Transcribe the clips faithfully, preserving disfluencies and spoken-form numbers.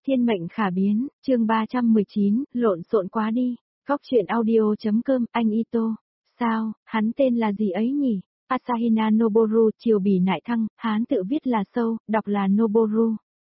Thiên mệnh khả biến, chương ba trăm mười chín, lộn xộn quá đi. Góc truyện audio.com, anh Ito. Sao, hắn tên là gì ấy nhỉ? Asahina Noboru, triều bỉ nại thăng, Hán tự viết là sâu, đọc là Noboru.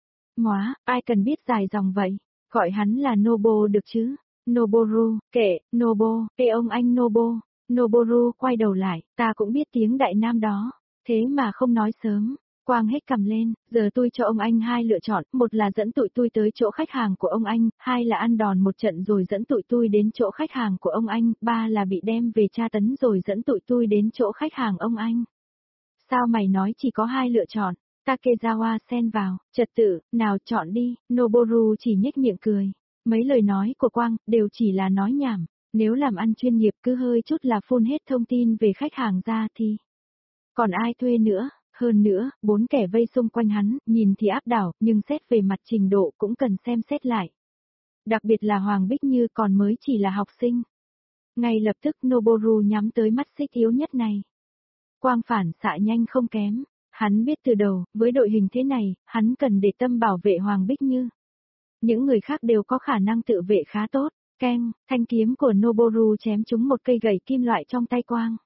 Móa, ai cần biết dài dòng vậy? Gọi hắn là Nobo được chứ? Noboru, kệ, Nobo, ê ông anh Nobo. Noboru quay đầu lại, ta cũng biết tiếng Đại Nam đó, thế mà không nói sớm. Quang hết cầm lên, giờ tôi cho ông anh hai lựa chọn, một là dẫn tụi tôi tới chỗ khách hàng của ông anh, hai là ăn đòn một trận rồi dẫn tụi tôi đến chỗ khách hàng của ông anh, ba là bị đem về tra tấn rồi dẫn tụi tôi đến chỗ khách hàng ông anh. Sao mày nói chỉ có hai lựa chọn? Takezawa xen vào, trật tự, nào chọn đi, Noboru chỉ nhếch miệng cười. Mấy lời nói của Quang đều chỉ là nói nhảm, nếu làm ăn chuyên nghiệp cứ hơi chút là phun hết thông tin về khách hàng ra thì còn ai thuê nữa. Hơn nữa, bốn kẻ vây xung quanh hắn, nhìn thì áp đảo, nhưng xét về mặt trình độ cũng cần xem xét lại. Đặc biệt là Hoàng Bích Như còn mới chỉ là học sinh. Ngay lập tức Noboru nhắm tới mắt xích yếu nhất này. Quang phản xạ nhanh không kém, hắn biết từ đầu, với đội hình thế này, hắn cần để tâm bảo vệ Hoàng Bích Như. Những người khác đều có khả năng tự vệ khá tốt, keng, thanh kiếm của Noboru chém trúng một cây gậy kim loại trong tay Quang.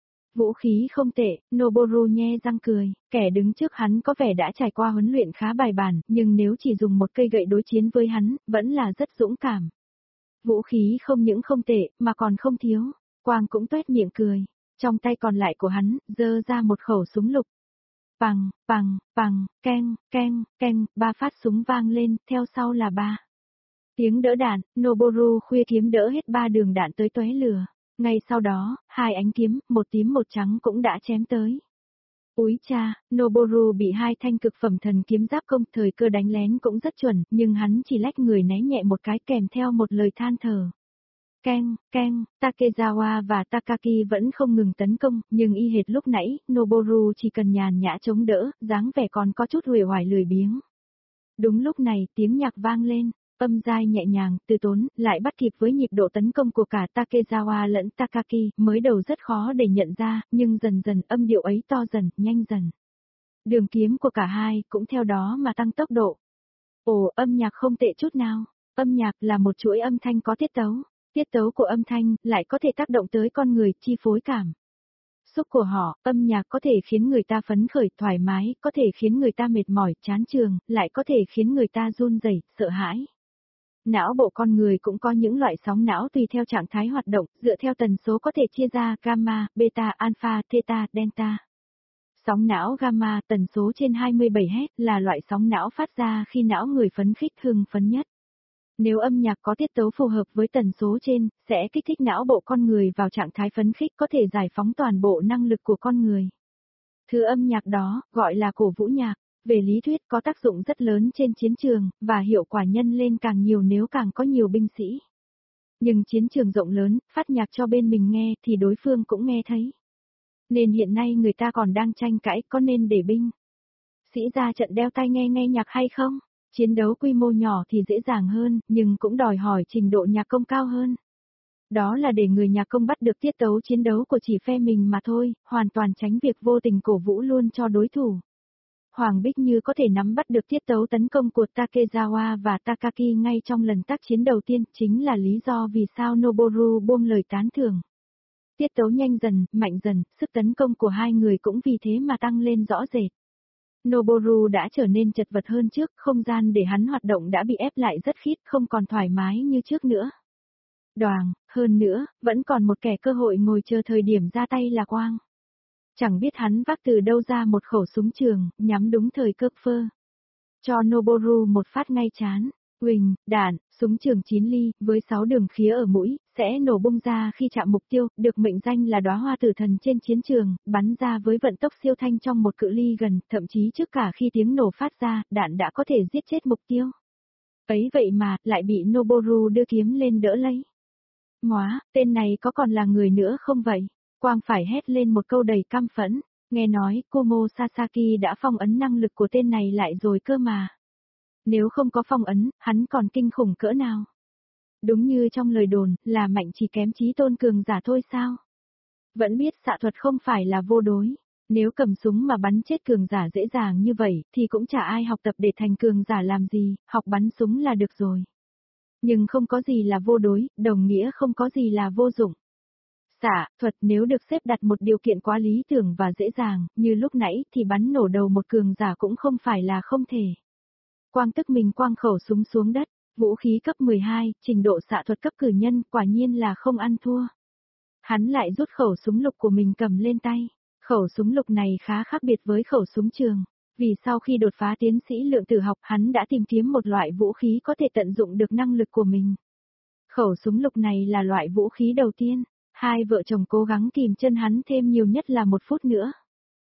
Vũ khí không tệ, Noboru nhe răng cười, kẻ đứng trước hắn có vẻ đã trải qua huấn luyện khá bài bản, nhưng nếu chỉ dùng một cây gậy đối chiến với hắn, vẫn là rất dũng cảm. Vũ khí không những không tệ, mà còn không thiếu. Quang cũng tuét miệng cười, trong tay còn lại của hắn, giơ ra một khẩu súng lục. Pằng, pằng, pằng, keng, keng, keng, ba phát súng vang lên, theo sau là ba tiếng đỡ đạn, Noboru khuya kiếm đỡ hết ba đường đạn tới tóe lửa. Ngay sau đó, hai ánh kiếm, một tím một trắng cũng đã chém tới. Úi cha, Noboru bị hai thanh cực phẩm thần kiếm giáp công, thời cơ đánh lén cũng rất chuẩn, nhưng hắn chỉ lách người né nhẹ một cái kèm theo một lời than thở. Keng, keng, Takezawa và Takaki vẫn không ngừng tấn công, nhưng y hệt lúc nãy, Noboru chỉ cần nhàn nhã chống đỡ, dáng vẻ còn có chút uể oải lười biếng. Đúng lúc này, tiếng nhạc vang lên. Âm dai nhẹ nhàng, từ tốn, lại bắt kịp với nhịp độ tấn công của cả Takezawa lẫn Takaki, mới đầu rất khó để nhận ra, nhưng dần dần âm điệu ấy to dần, nhanh dần. Đường kiếm của cả hai cũng theo đó mà tăng tốc độ. Ồ, âm nhạc không tệ chút nào. Âm nhạc là một chuỗi âm thanh có tiết tấu. Tiết tấu của âm thanh lại có thể tác động tới con người, chi phối cảm xúc của họ. Âm nhạc có thể khiến người ta phấn khởi, thoải mái, có thể khiến người ta mệt mỏi, chán chường, lại có thể khiến người ta run rẩy, sợ hãi. Não bộ con người cũng có những loại sóng não tùy theo trạng thái hoạt động, dựa theo tần số có thể chia ra gamma, beta, alpha, theta, delta. Sóng não gamma tần số trên hai mươi bảy héc là loại sóng não phát ra khi não người phấn khích hưng phấn nhất. Nếu âm nhạc có tiết tấu phù hợp với tần số trên, sẽ kích thích não bộ con người vào trạng thái phấn khích, có thể giải phóng toàn bộ năng lực của con người. Thứ âm nhạc đó, gọi là cổ vũ nhạc. Về lý thuyết có tác dụng rất lớn trên chiến trường, và hiệu quả nhân lên càng nhiều nếu càng có nhiều binh sĩ. Nhưng chiến trường rộng lớn, phát nhạc cho bên mình nghe thì đối phương cũng nghe thấy. Nên hiện nay người ta còn đang tranh cãi có nên để binh sĩ ra trận đeo tai nghe nghe nhạc hay không? Chiến đấu quy mô nhỏ thì dễ dàng hơn, nhưng cũng đòi hỏi trình độ nhạc công cao hơn. Đó là để người nhạc công bắt được tiết tấu chiến đấu của chỉ phe mình mà thôi, hoàn toàn tránh việc vô tình cổ vũ luôn cho đối thủ. Hoàng Bích Như có thể nắm bắt được tiết tấu tấn công của Takezawa và Takaki ngay trong lần tác chiến đầu tiên, chính là lý do vì sao Noboru buông lời tán thưởng. Tiết tấu nhanh dần, mạnh dần, sức tấn công của hai người cũng vì thế mà tăng lên rõ rệt. Noboru đã trở nên chật vật hơn trước, không gian để hắn hoạt động đã bị ép lại rất khít, không còn thoải mái như trước nữa. Đoàng, hơn nữa, vẫn còn một kẻ cơ hội ngồi chờ thời điểm ra tay là Quang. Chẳng biết hắn vác từ đâu ra một khẩu súng trường, nhắm đúng thời cơ phơ. Cho Noboru một phát ngay chán. Huỳnh, đạn, súng trường chín ly, với sáu đường khía ở mũi, sẽ nổ bung ra khi chạm mục tiêu, được mệnh danh là đóa hoa tử thần trên chiến trường, bắn ra với vận tốc siêu thanh trong một cự ly gần, thậm chí trước cả khi tiếng nổ phát ra, đạn đã có thể giết chết mục tiêu. Ấy vậy mà, lại bị Noboru đưa kiếm lên đỡ lấy. Móa, tên này có còn là người nữa không vậy? Quang phải hét lên một câu đầy căm phẫn, nghe nói Kumo Sasaki đã phong ấn năng lực của tên này lại rồi cơ mà. Nếu không có phong ấn, hắn còn kinh khủng cỡ nào? Đúng như trong lời đồn, là mạnh chỉ kém chí tôn cường giả thôi sao? Vẫn biết xạ thuật không phải là vô đối. Nếu cầm súng mà bắn chết cường giả dễ dàng như vậy, thì cũng chả ai học tập để thành cường giả làm gì, học bắn súng là được rồi. Nhưng không có gì là vô đối, đồng nghĩa không có gì là vô dụng. Xạ thuật nếu được xếp đặt một điều kiện quá lý tưởng và dễ dàng, như lúc nãy thì bắn nổ đầu một cường giả cũng không phải là không thể. Quang tức mình quang khẩu súng xuống đất, vũ khí cấp mười hai, trình độ xạ thuật cấp cử nhân quả nhiên là không ăn thua. Hắn lại rút khẩu súng lục của mình cầm lên tay. Khẩu súng lục này khá khác biệt với khẩu súng trường. Vì sau khi đột phá tiến sĩ lượng tử học hắn đã tìm kiếm một loại vũ khí có thể tận dụng được năng lực của mình. Khẩu súng lục này là loại vũ khí đầu tiên. Hai vợ chồng cố gắng kìm chân hắn thêm nhiều nhất là một phút nữa.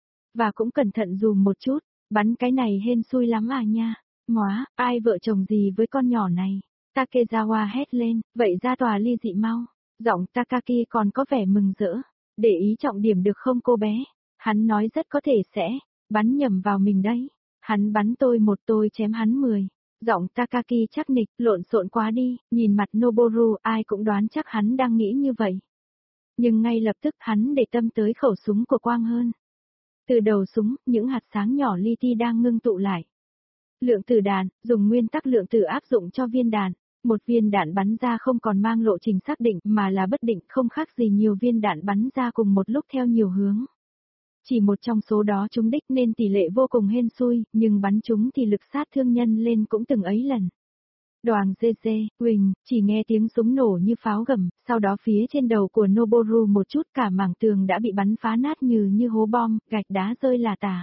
Và cũng cẩn thận dùm một chút, bắn cái này hên xui lắm à nha. Móa, ai vợ chồng gì với con nhỏ này. Takezawa hét lên, vậy ra tòa ly dị mau. Giọng Takaki còn có vẻ mừng rỡ. Để ý trọng điểm được không cô bé? Hắn nói rất có thể sẽ, bắn nhầm vào mình đấy. Hắn bắn tôi một tôi chém hắn mười. Giọng Takaki chắc nịch, lộn xộn quá đi, nhìn mặt Noboru ai cũng đoán chắc hắn đang nghĩ như vậy. Nhưng ngay lập tức hắn để tâm tới khẩu súng của Quang hơn. Từ đầu súng, những hạt sáng nhỏ li ti đang ngưng tụ lại. Lượng tử đạn, dùng nguyên tắc lượng tử áp dụng cho viên đạn. Một viên đạn bắn ra không còn mang lộ trình xác định mà là bất định, không khác gì nhiều viên đạn bắn ra cùng một lúc theo nhiều hướng. Chỉ một trong số đó trúng đích nên tỷ lệ vô cùng hên xui, nhưng bắn trúng thì lực sát thương nhân lên cũng từng ấy lần. Đoàn dê dê, Quỳnh, chỉ nghe tiếng súng nổ như pháo gầm, sau đó phía trên đầu của Noboru một chút cả mảng tường đã bị bắn phá nát như như hố bom, gạch đá rơi là tả.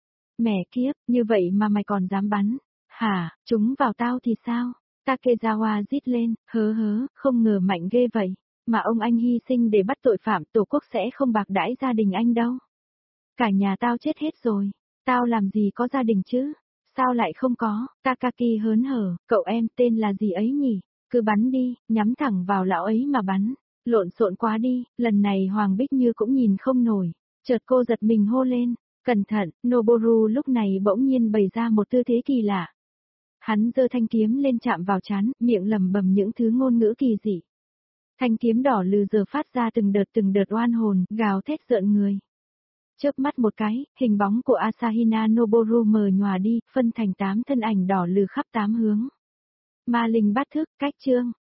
Mẹ kiếp, như vậy mà mày còn dám bắn? Hả, chúng vào tao thì sao? Takezawa rít lên, hớ hớ, không ngờ mạnh ghê vậy, mà ông anh hy sinh để bắt tội phạm, tổ quốc sẽ không bạc đãi gia đình anh đâu. Cả nhà tao chết hết rồi, tao làm gì có gia đình chứ? Sao lại không có? Takaki hớn hở, cậu em tên là gì ấy nhỉ? Cứ bắn đi, nhắm thẳng vào lão ấy mà bắn. Lộn xộn quá đi, lần này Hoàng Bích Như cũng nhìn không nổi. Chợt cô giật mình hô lên, cẩn thận, Noboru lúc này bỗng nhiên bày ra một tư thế kỳ lạ. Hắn giơ thanh kiếm lên chạm vào trán, miệng lẩm bẩm những thứ ngôn ngữ kỳ dị. Thanh kiếm đỏ lừ giờ phát ra từng đợt từng đợt oan hồn, gào thét rợn người. Chớp mắt một cái, hình bóng của Asahina Noboru mờ nhòa đi, phân thành tám thân ảnh đỏ lừ khắp tám hướng. Ma linh bát thức, cách chương.